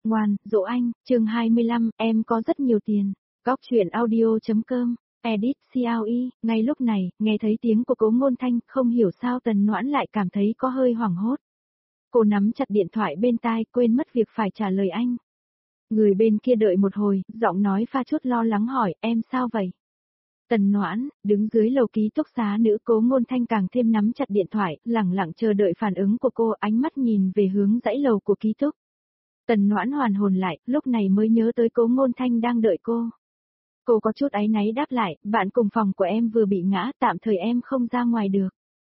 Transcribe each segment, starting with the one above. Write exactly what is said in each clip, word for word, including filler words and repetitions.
Ngoan, dỗ anh, chương hai mươi lăm, em có rất nhiều tiền. Góc chuyện audio.com, edit xê lờ e, ngay lúc này, nghe thấy tiếng của Cố Ngôn Thanh, không hiểu sao Tần Noãn lại cảm thấy có hơi hoảng hốt. Cô nắm chặt điện thoại bên tai, quên mất việc phải trả lời anh. Người bên kia đợi một hồi, giọng nói pha chút lo lắng hỏi, em sao vậy? Tần Noãn, đứng dưới lầu ký túc xá nữ Cố Ngôn Thanh càng thêm nắm chặt điện thoại, lẳng lặng chờ đợi phản ứng của cô, ánh mắt nhìn về hướng dãy lầu của ký túc. Tần Noãn hoàn hồn lại, lúc này mới nhớ tới Cố Ngôn Thanh đang đợi cô. Cô có chút áy náy đáp lại, bạn cùng phòng của em vừa bị ngã, tạm thời em không ra ngoài được.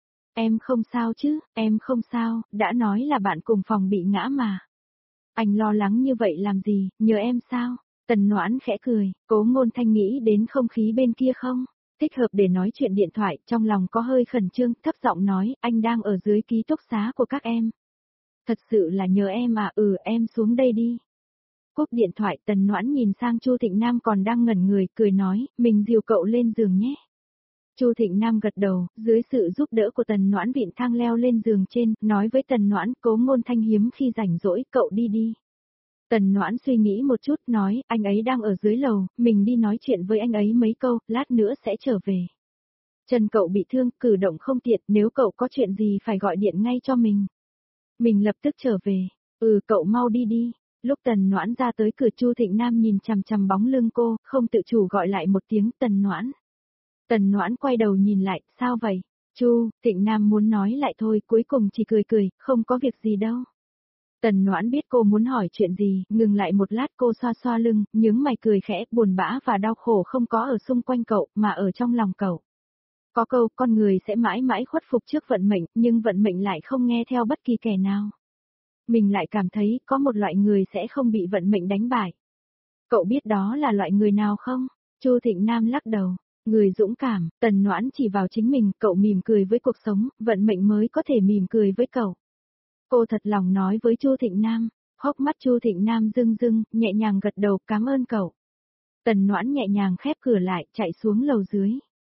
Em không sao chứ, em không sao, đã nói là bạn cùng phòng bị ngã mà. Anh lo lắng như vậy làm gì, nhớ em sao? Tần Noãn khẽ cười, Cố Ngôn Thanh nghĩ đến không khí bên kia không? Thích hợp để nói chuyện điện thoại, trong lòng có hơi khẩn trương, thấp giọng nói, anh đang ở dưới ký túc xá của các em. Thật sự là nhớ em à, ừ em xuống đây đi. Cúp điện thoại, Tần Noãn nhìn sang Chu Thịnh Nam còn đang ngẩn người, cười nói, mình dìu cậu lên giường nhé. Chu Thịnh Nam gật đầu, dưới sự giúp đỡ của Tần Noãn vịn thang leo lên giường trên, nói với Tần Noãn, Cố Ngôn Thanh hiếm khi rảnh rỗi, cậu đi đi. Tần Noãn suy nghĩ một chút, nói, anh ấy đang ở dưới lầu, mình đi nói chuyện với anh ấy mấy câu, lát nữa sẽ trở về. Chân cậu bị thương, cử động không tiện, nếu cậu có chuyện gì phải gọi điện ngay cho mình. Mình lập tức trở về, ừ cậu mau đi đi. Lúc Tần Noãn ra tới cửa, Chu Thịnh Nam nhìn chằm chằm bóng lưng cô, không tự chủ gọi lại một tiếng Tần Noãn. Tần Noãn quay đầu nhìn lại, sao vậy? Chu Thịnh Nam muốn nói lại thôi, cuối cùng chỉ cười cười, không có việc gì đâu. Tần Noãn biết cô muốn hỏi chuyện gì, ngừng lại một lát, cô xoa xoa lưng, nhướng mày cười khẽ, buồn bã và đau khổ không có ở xung quanh cậu, mà ở trong lòng cậu. Có câu, con người sẽ mãi mãi khuất phục trước vận mệnh, nhưng vận mệnh lại không nghe theo bất kỳ kẻ nào. Mình lại cảm thấy, có một loại người sẽ không bị vận mệnh đánh bại. Cậu biết đó là loại người nào không? Chu Thịnh Nam lắc đầu. Người dũng cảm. Tần Noãn chỉ vào chính mình, cậu mỉm cười với cuộc sống, vận mệnh mới có thể mỉm cười với cậu. Cô thật lòng nói với Chu Thịnh Nam, hốc mắt Chu Thịnh Nam rưng rưng, nhẹ nhàng gật đầu, cảm ơn cậu. Tần Noãn nhẹ nhàng khép cửa lại, chạy xuống lầu dưới.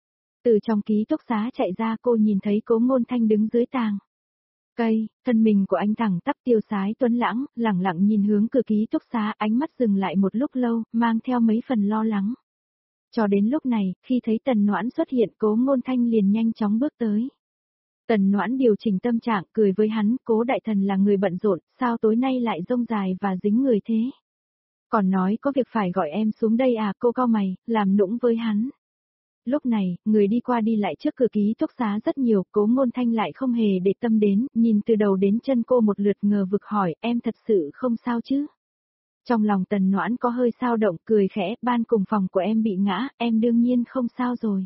Từ trong ký túc xá chạy ra, cô nhìn thấy Cố Ngôn Thanh đứng dưới tàng cây, thân mình của anh thẳng tắp tiêu sái tuấn lãng, lẳng lặng nhìn hướng cửa ký túc xá, ánh mắt dừng lại một lúc lâu, mang theo mấy phần lo lắng. Cho đến lúc này, khi thấy Tần Noãn xuất hiện, Cố Ngôn Thanh liền nhanh chóng bước tới. Tần Noãn điều chỉnh tâm trạng, cười với hắn, Cố đại thần là người bận rộn, sao tối nay lại rông dài và dính người thế? Còn nói có việc phải gọi em xuống đây à, cô cau mày, làm nũng với hắn. Lúc này, người đi qua đi lại trước cửa ký túc xá rất nhiều, Cố Ngôn Thanh lại không hề để tâm đến, nhìn từ đầu đến chân cô một lượt ngờ vực hỏi, em thật sự không sao chứ? Trong lòng Tần Noãn có hơi xao động, cười khẽ, ban cùng phòng của em bị ngã, em đương nhiên không sao rồi.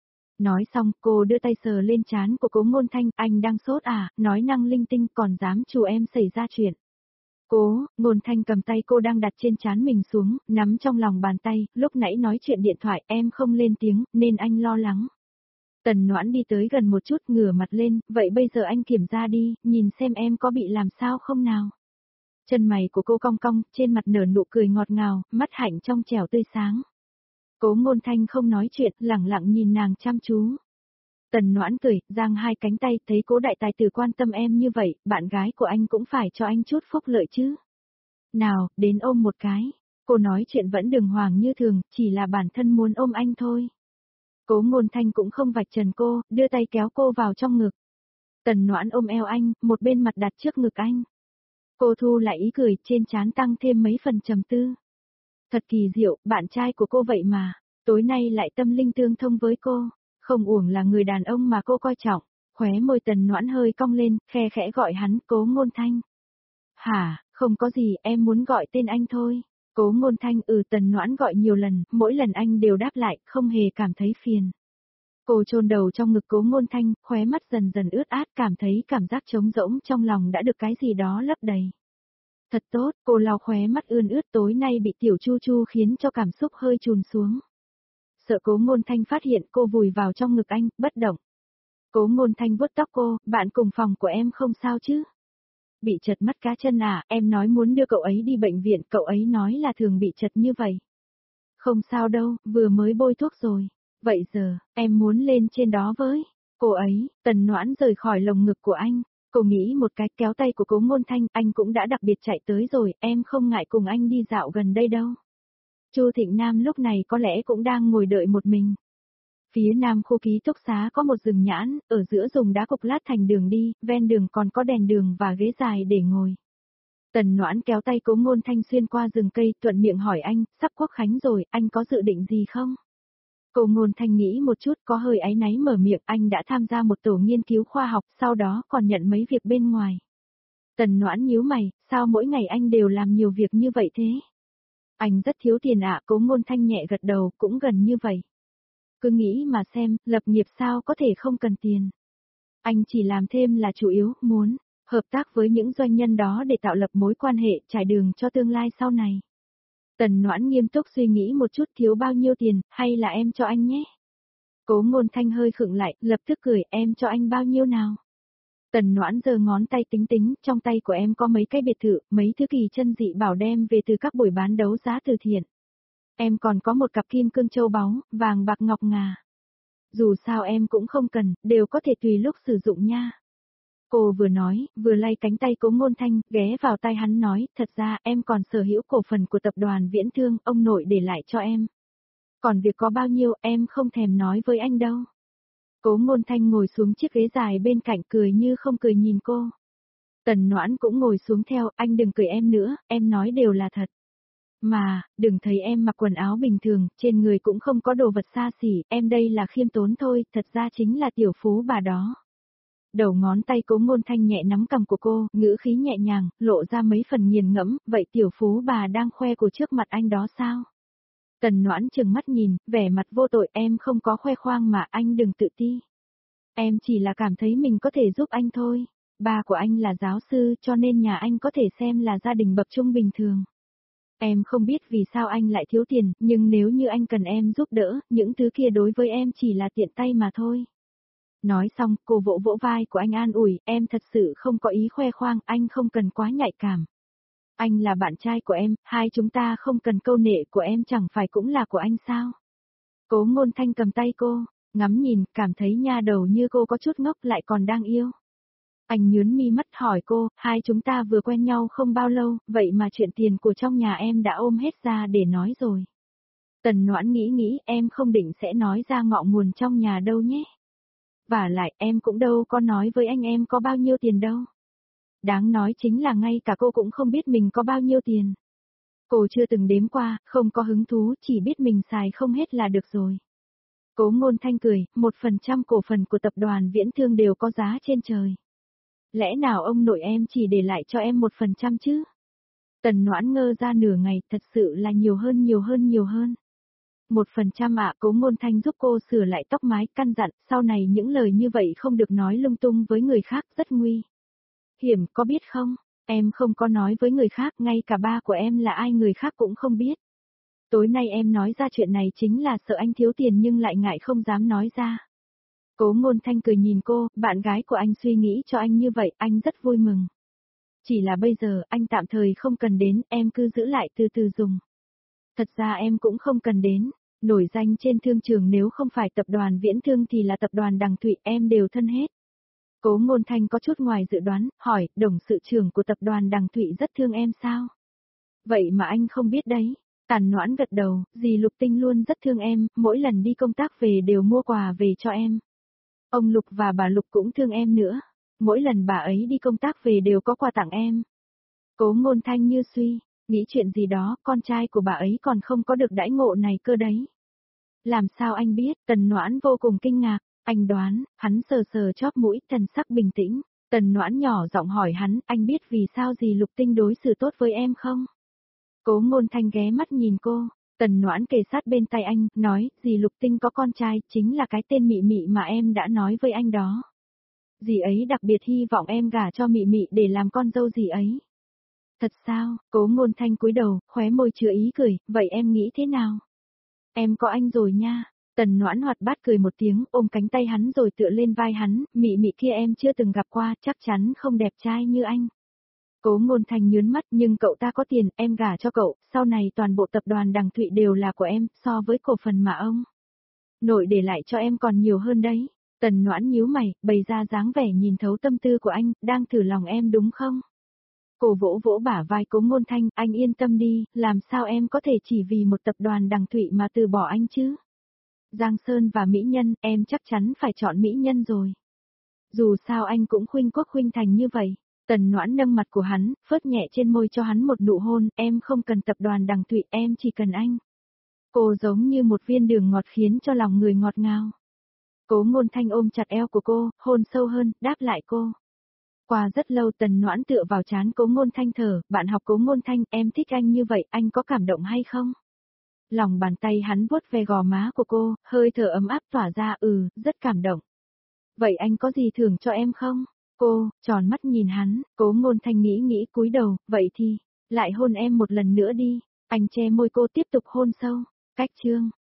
Nói xong, cô đưa tay sờ lên trán của Cố Ngôn Thanh, anh đang sốt à, nói năng linh tinh còn dám chù em xảy ra chuyện. Cố Ngôn Thanh cầm tay cô đang đặt trên trán mình xuống, nắm trong lòng bàn tay, lúc nãy nói chuyện điện thoại em không lên tiếng, nên anh lo lắng. Tần Noãn đi tới gần một chút, ngửa mặt lên, vậy bây giờ anh kiểm tra đi, nhìn xem em có bị làm sao không nào. Chân mày của cô cong cong, trên mặt nở nụ cười ngọt ngào, mắt hạnh trong trẻo tươi sáng. Cố Ngôn Thanh không nói chuyện, lẳng lặng nhìn nàng chăm chú. Tần Noãn cười, giang hai cánh tay, thấy Cố đại tài tử quan tâm em như vậy, bạn gái của anh cũng phải cho anh chút phúc lợi chứ. Nào, đến ôm một cái. Cô nói chuyện vẫn đường hoàng như thường, chỉ là bản thân muốn ôm anh thôi. Cố Ngôn Thanh cũng không vạch trần cô, đưa tay kéo cô vào trong ngực. Tần Noãn ôm eo anh, một bên mặt đặt trước ngực anh. Cô thu lại ý cười, trên trán tăng thêm mấy phần trầm tư. Thật kỳ diệu, bạn trai của cô vậy mà, tối nay lại tâm linh tương thông với cô, không uổng là người đàn ông mà cô coi trọng. Khóe môi Tần Noãn hơi cong lên, khe khẽ gọi hắn, Cố Ngôn Thanh. Hả, không có gì, em muốn gọi tên anh thôi. Cố Ngôn Thanh, ừ. Tần Noãn gọi nhiều lần, mỗi lần anh đều đáp lại, không hề cảm thấy phiền. Cô chôn đầu trong ngực Cố Ngôn Thanh, khóe mắt dần dần ướt át, cảm thấy cảm giác trống rỗng trong lòng đã được cái gì đó lấp đầy. Thật tốt, cô lau khóe mắt ươn ướt, tối nay bị tiểu Chu Chu khiến cho cảm xúc hơi trùn xuống. Sợ Cố Ngôn Thanh phát hiện, cô vùi vào trong ngực anh, bất động. Cố Ngôn Thanh vuốt tóc cô, bạn cùng phòng của em không sao chứ? Bị trật mắt cá chân à, em nói muốn đưa cậu ấy đi bệnh viện, cậu ấy nói là thường bị trật như vậy. Không sao đâu, vừa mới bôi thuốc rồi. Vậy giờ, em muốn lên trên đó với cô ấy. Tần Noãn rời khỏi lồng ngực của anh. Cô nghĩ một cái, kéo tay của Cố Ngôn Thanh, anh cũng đã đặc biệt chạy tới rồi, em không ngại cùng anh đi dạo gần đây đâu. Chu Thịnh Nam lúc này có lẽ cũng đang ngồi đợi một mình. Phía nam khu ký túc xá có một rừng nhãn, ở giữa dùng đá cục lát thành đường đi, ven đường còn có đèn đường và ghế dài để ngồi. Tần Noãn kéo tay Cố Ngôn Thanh xuyên qua rừng cây, thuận miệng hỏi anh, sắp Quốc Khánh rồi, anh có dự định gì không? Cố Ngôn Thanh nghĩ một chút, có hơi áy náy mở miệng, anh đã tham gia một tổ nghiên cứu khoa học, sau đó còn nhận mấy việc bên ngoài. Tần Noãn nhíu mày, sao mỗi ngày anh đều làm nhiều việc như vậy thế? Anh rất thiếu tiền ạ, Cố Ngôn Thanh nhẹ gật đầu, cũng gần như vậy. Cứ nghĩ mà xem, lập nghiệp sao có thể không cần tiền. Anh chỉ làm thêm là chủ yếu, muốn hợp tác với những doanh nhân đó để tạo lập mối quan hệ, trải đường cho tương lai sau này. Tần Noãn nghiêm túc suy nghĩ một chút, thiếu bao nhiêu tiền, hay là em cho anh nhé? Cố Ngôn Thanh hơi khựng lại, lập tức cười, em cho anh bao nhiêu nào? Tần Noãn giơ ngón tay tính tính, trong tay của em có mấy cái biệt thự, mấy thứ kỳ chân dị bảo đem về từ các buổi bán đấu giá từ thiện. Em còn có một cặp kim cương châu báu, vàng bạc ngọc ngà. Dù sao em cũng không cần, đều có thể tùy lúc sử dụng nha. Cô vừa nói, vừa lay cánh tay Cố Ngôn Thanh, ghé vào tai hắn nói, thật ra em còn sở hữu cổ phần của tập đoàn Viễn Thương, ông nội để lại cho em. Còn việc có bao nhiêu em không thèm nói với anh đâu. Cố Ngôn Thanh ngồi xuống chiếc ghế dài bên cạnh cười như không cười nhìn cô. Tần Noãn cũng ngồi xuống theo, anh đừng cười em nữa, em nói đều là thật. Mà, đừng thấy em mặc quần áo bình thường, trên người cũng không có đồ vật xa xỉ, em đây là khiêm tốn thôi, thật ra chính là tiểu phú bà đó. Đầu ngón tay Cố Ngôn Thanh nhẹ nắm cằm của cô, ngữ khí nhẹ nhàng, lộ ra mấy phần nghiền ngẫm, vậy tiểu phú bà đang khoe của trước mặt anh đó sao? Tần Noãn trừng mắt nhìn, vẻ mặt vô tội, em không có khoe khoang mà, anh đừng tự ti. Em chỉ là cảm thấy mình có thể giúp anh thôi. Ba của anh là giáo sư cho nên nhà anh có thể xem là gia đình bậc trung bình thường. Em không biết vì sao anh lại thiếu tiền, nhưng nếu như anh cần em giúp đỡ, những thứ kia đối với em chỉ là tiện tay mà thôi. Nói xong, cô vỗ vỗ vai của anh an ủi, em thật sự không có ý khoe khoang, anh không cần quá nhạy cảm. Anh là bạn trai của em, hai chúng ta không cần câu nệ của em chẳng phải cũng là của anh sao? Cố Ngôn Thanh cầm tay cô, ngắm nhìn, cảm thấy nha đầu như cô có chút ngốc lại còn đang yêu. Anh nhướng mi mắt hỏi cô, hai chúng ta vừa quen nhau không bao lâu, vậy mà chuyện tiền của trong nhà em đã ôm hết ra để nói rồi. Tần Noãn nghĩ nghĩ, em không định sẽ nói ra ngọn nguồn trong nhà đâu nhé. Và lại em cũng đâu có nói với anh em có bao nhiêu tiền đâu. Đáng nói chính là ngay cả cô cũng không biết mình có bao nhiêu tiền. Cô chưa từng đếm qua, không có hứng thú, chỉ biết mình xài không hết là được rồi. Cố Ngôn Thanh cười, một phần trăm cổ phần của tập đoàn Viễn Thương đều có giá trên trời. Lẽ nào ông nội em chỉ để lại cho em một phần trăm chứ? Tần Noãn ngơ ra nửa ngày, thật sự là nhiều hơn nhiều hơn nhiều hơn. Một phần trăm ạ, Cố Ngôn Thanh giúp cô sửa lại tóc mái, căn dặn, sau này những lời như vậy không được nói lung tung với người khác, rất nguy hiểm, có biết không? Em không có nói với người khác, ngay cả ba của em là ai người khác cũng không biết. Tối nay em nói ra chuyện này chính là sợ anh thiếu tiền nhưng lại ngại không dám nói ra. Cố Ngôn Thanh cười nhìn cô, bạn gái của anh suy nghĩ cho anh như vậy, anh rất vui mừng. Chỉ là bây giờ, anh tạm thời không cần đến, em cứ giữ lại từ từ dùng. Thật ra em cũng không cần đến, nổi danh trên thương trường nếu không phải tập đoàn Viễn Thương thì là tập đoàn Đằng Thụy, em đều thân hết. Cố Ngôn Thanh có chút ngoài dự đoán, hỏi, đồng sự trưởng của tập đoàn Đằng Thụy rất thương em sao? Vậy mà anh không biết đấy. Tần Noãn gật đầu, dì Lục Tinh luôn rất thương em, mỗi lần đi công tác về đều mua quà về cho em. Ông Lục và bà Lục cũng thương em nữa. Mỗi lần bà ấy đi công tác về đều có quà tặng em. Cố Ngôn Thanh như suy, nghĩ chuyện gì đó, con trai của bà ấy còn không có được đãi ngộ này cơ đấy. Làm sao anh biết? Tần Noãn vô cùng kinh ngạc, anh đoán, hắn sờ sờ chóp mũi, thần sắc bình tĩnh. Tần Noãn nhỏ giọng hỏi hắn, anh biết vì sao dì Lục Tinh đối xử tốt với em không? Cố Ngôn Thanh ghé mắt nhìn cô, Tần Noãn kề sát bên tay anh, nói, dì Lục Tinh có con trai, chính là cái tên Mị Mị mà em đã nói với anh đó. Dì ấy đặc biệt hy vọng em gả cho Mị Mị để làm con dâu dì ấy. Thật sao? Cố Ngôn Thanh cúi đầu, khóe môi chứa ý cười, vậy em nghĩ thế nào? Em có anh rồi nha. Tần Noãn hoạt bát cười một tiếng, ôm cánh tay hắn rồi tựa lên vai hắn, Mị Mị kia em chưa từng gặp qua, chắc chắn không đẹp trai như anh. Cố Ngôn Thanh nhướng mắt, nhưng cậu ta có tiền, em gả cho cậu, sau này toàn bộ tập đoàn Đằng Thụy đều là của em, so với cổ phần mà ông nội để lại cho em còn nhiều hơn đấy. Tần Noãn nhíu mày, bày ra dáng vẻ nhìn thấu tâm tư của anh, đang thử lòng em đúng không? Cô vỗ vỗ bả vai Cố Ngôn Thanh, anh yên tâm đi, làm sao em có thể chỉ vì một tập đoàn Đằng Thụy mà từ bỏ anh chứ? Giang Sơn và Mỹ Nhân, em chắc chắn phải chọn Mỹ Nhân rồi. Dù sao anh cũng khuynh quốc khuynh thành như vậy. Tần Noãn nâng mặt của hắn, phớt nhẹ trên môi cho hắn một nụ hôn, em không cần tập đoàn Đằng Thụy, em chỉ cần anh. Cô giống như một viên đường ngọt khiến cho lòng người ngọt ngào. Cố Ngôn Thanh ôm chặt eo của cô, hôn sâu hơn, đáp lại cô. Qua rất lâu Tần Noãn tựa vào trán Cố Ngôn Thanh thở, bạn học Cố Ngôn Thanh, em thích anh như vậy, anh có cảm động hay không? Lòng bàn tay hắn vuốt về gò má của cô, hơi thở ấm áp tỏa ra, ừ, rất cảm động. Vậy anh có gì thưởng cho em không? Cô, tròn mắt nhìn hắn, Cố Ngôn Thanh nghĩ nghĩ cúi đầu, vậy thì, lại hôn em một lần nữa đi. Anh che môi cô tiếp tục hôn sâu. Cách chương